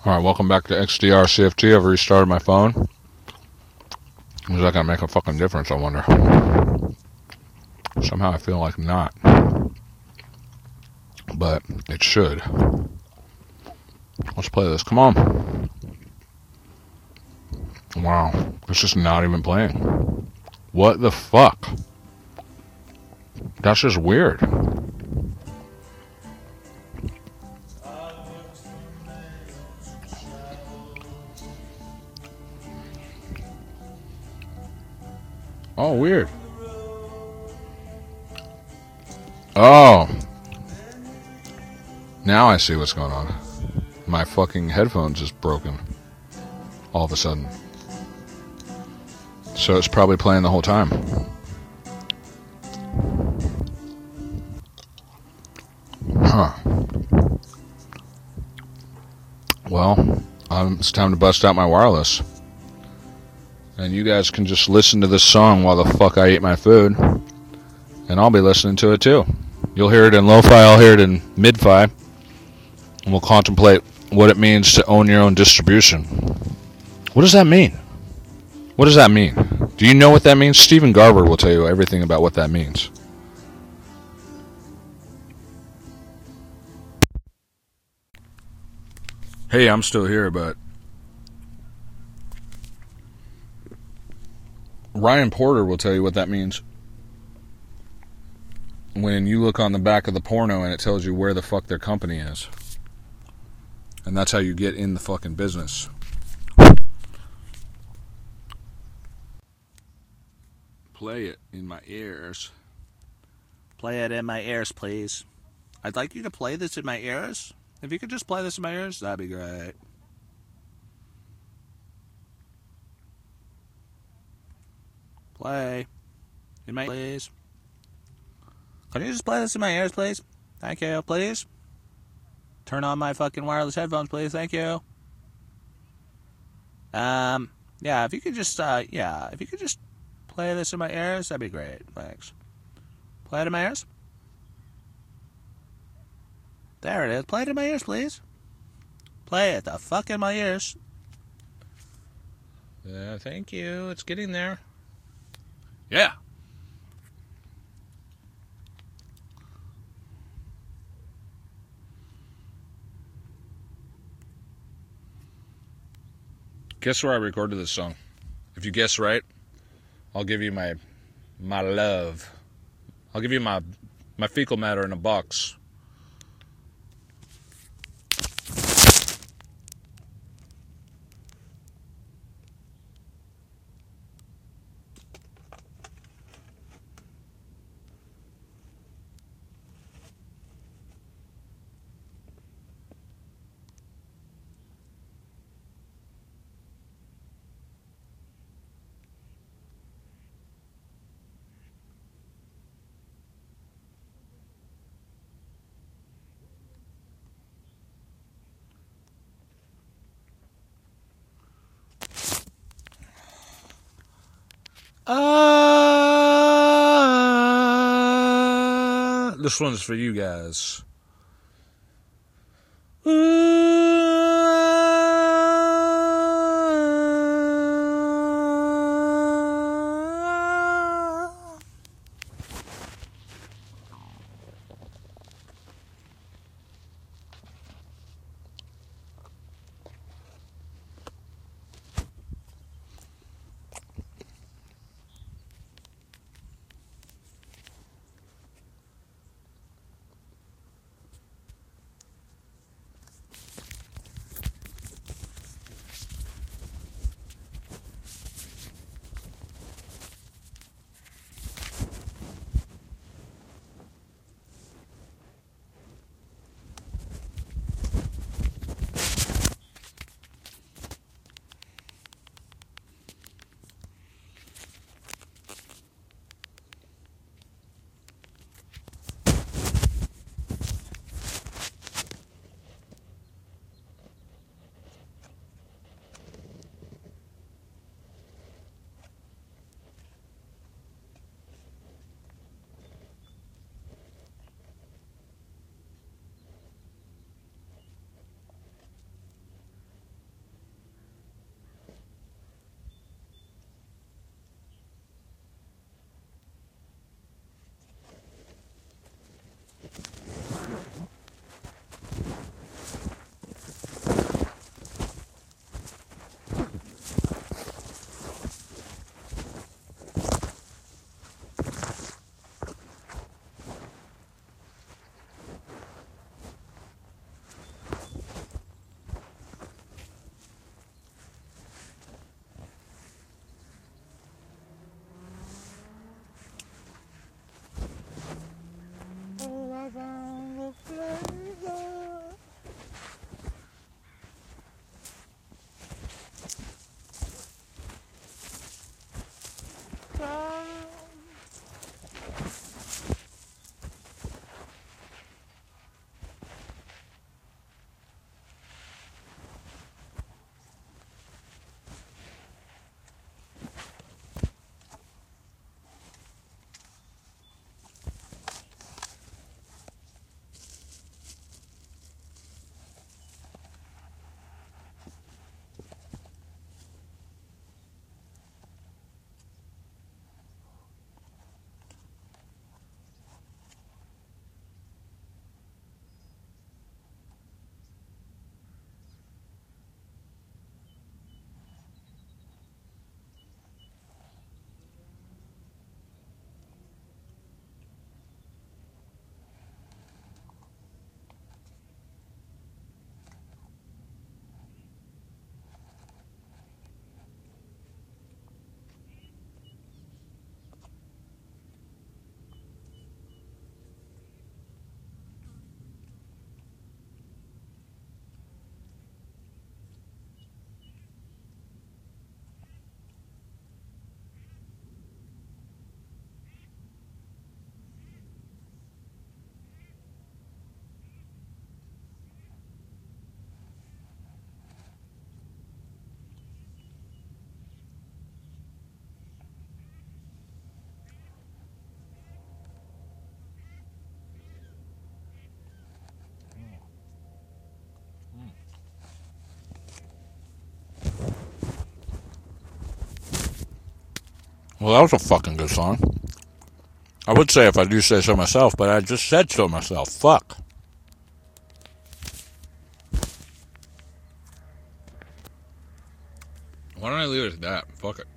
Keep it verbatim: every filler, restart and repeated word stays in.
Alright, welcome back to X D R C F T. I've restarted my phone. Is that gonna make a fucking difference, I wonder? Somehow I feel like not. But it should. Let's play this. Come on. Wow. It's just not even playing. What the fuck? That's just weird. Oh, weird. Oh. Now I see what's going on. My fucking headphones is broken. All of a sudden. So it's probably playing the whole time. Huh. Well, um, it's time to bust out my wireless. And you guys can just listen to this song while the fuck I eat my food. And I'll be listening to it too. You'll hear it in lo-fi, I'll hear it in mid-fi. And we'll contemplate what it means to own your own distribution. What does that mean? What does that mean? Do you know what that means? Stephen Garber will tell you everything about what that means. Hey, I'm still here, but Ryan Porter will tell you what that means. When you look on the back of the porno and it tells you where the fuck their company is. And that's how you get in the fucking business. Play it in my ears. Play it in my ears, please. I'd like you to play this in my ears. If you could just play this in my ears, that'd be great. Play. In my please. Can you just play this in my ears, please? Thank you, please. Turn on my fucking wireless headphones, please. Thank you. Um, yeah, if you could just, uh, yeah, if you could just play this in my ears, that'd be great. Thanks. Play it in my ears. There it is. Play it in my ears, please. Play it the fuck in my ears. Yeah, thank you. It's getting there. Yeah. Guess where I recorded this song? If you guess right, I'll give you my my love. I'll give you my my fecal matter in a box. Uh, this one's for you guys. Well, that was a fucking good song. I would say if I do say so myself, but I just said so myself. Fuck. Why don't I leave it at that? Fuck it.